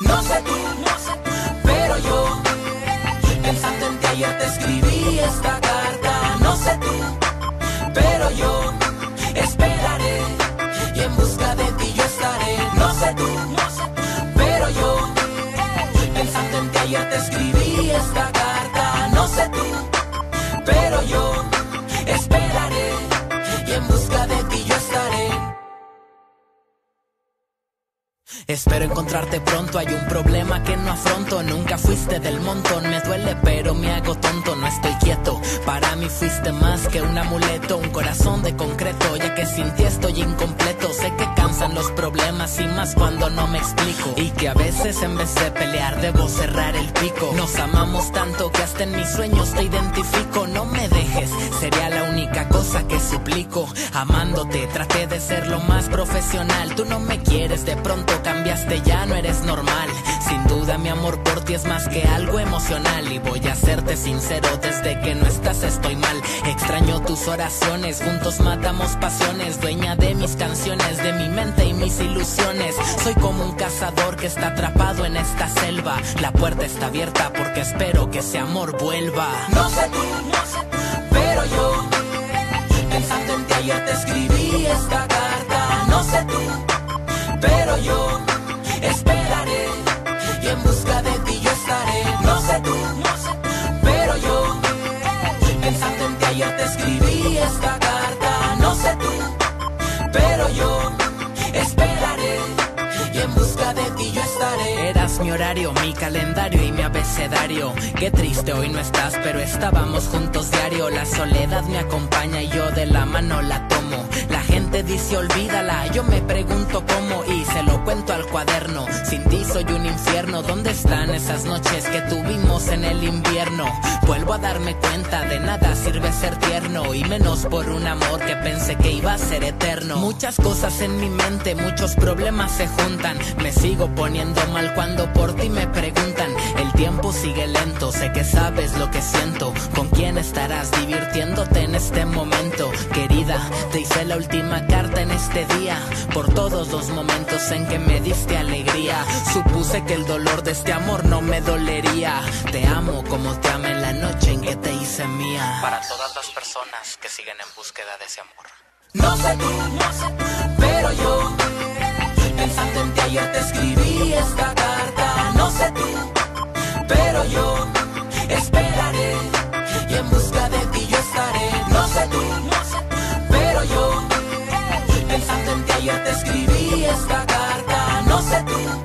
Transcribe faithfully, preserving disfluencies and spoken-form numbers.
No sé tú, pero yo, pensando en ti ayer te escribí esta carta. No sé tú, pero yo esperaré y en busca de ti yo estaré. No sé tú, pero yo, pensando en ti ayer te escribí esta carta. No sé tú, pero yo esperaré y en busca de ti yo estaré. Espero encontrarte pronto, hay un problema que no afronto. Nunca fuiste del montón, me duele pero me hago tonto. No estoy quieto, para mí fuiste más que un amuleto, un corazón de concreto, ya que sin ti estoy incompleto. Sé que cansan los problemas y más cuando no me explico, y que a veces en vez de pelear debo cerrar el pico. Nos amamos tanto que hasta en mis sueños te identifico. No me dejes, sería la única cosa que suplico. Amándote traté de ser lo más profesional. Tú no me quieres, de pronto cambiaste, ya no eres normal. Sin duda mi amor por ti es más que algo emocional, y voy a serte sincero, desde que no estás estoy mal. Extraño tus oraciones, juntos matamos pasiones. Dueña de mis canciones, de mi mente y mis ilusiones. Soy como un cazador que está atrapado en esta selva. La puerta está abierta porque espero que ese amor vuelva. No sé tú, pero yo, pensando en ti ayer te escribí esta carta. No sé tú, pero yo esperaré y en busca de ti yo estaré. No sé tú, pero yo, pensando en ti ayer te escribí esta carta. No sé tú, pero yo esperaré y en busca de ti yo estaré. Eras mi horario, mi calendario y mi abecedario. Qué triste hoy no estás, pero estábamos juntos diario. La soledad me acompaña y yo de la mano la tomo. La gente dice olvídala, yo me pregunto cómo, y se lo cuento al cuaderno. Sin ti soy un infierno. ¿Dónde están esas noches que tuvimos en el invierno? Vuelvo a darme cuenta, de nada sirve ser tierno, y menos por un amor que pensé que iba a ser eterno. Muchas cosas en mi mente, muchos problemas se juntan. Me sigo poniendo mal cuando por ti me preguntan. El tiempo sigue lento, sé que sabes lo que siento. ¿Con quién estarás divirtiéndote en este momento? Querida, te hice la última carta en este día, por todos los momentos en que me diste alegría. Supuse que el dolor de este amor no me dolería. Te amo como te amé en la noche en que te hice mía. Para todas las personas que siguen en búsqueda de ese amor. No sé tú, pero yo, pensando en ti ayer te escribí esta carta. No sé tú, pero yo esperaré y en busca de ti yo estaré. No sé tú, pero yo, pensando en ti ayer te escribí esta carta. No sé tú,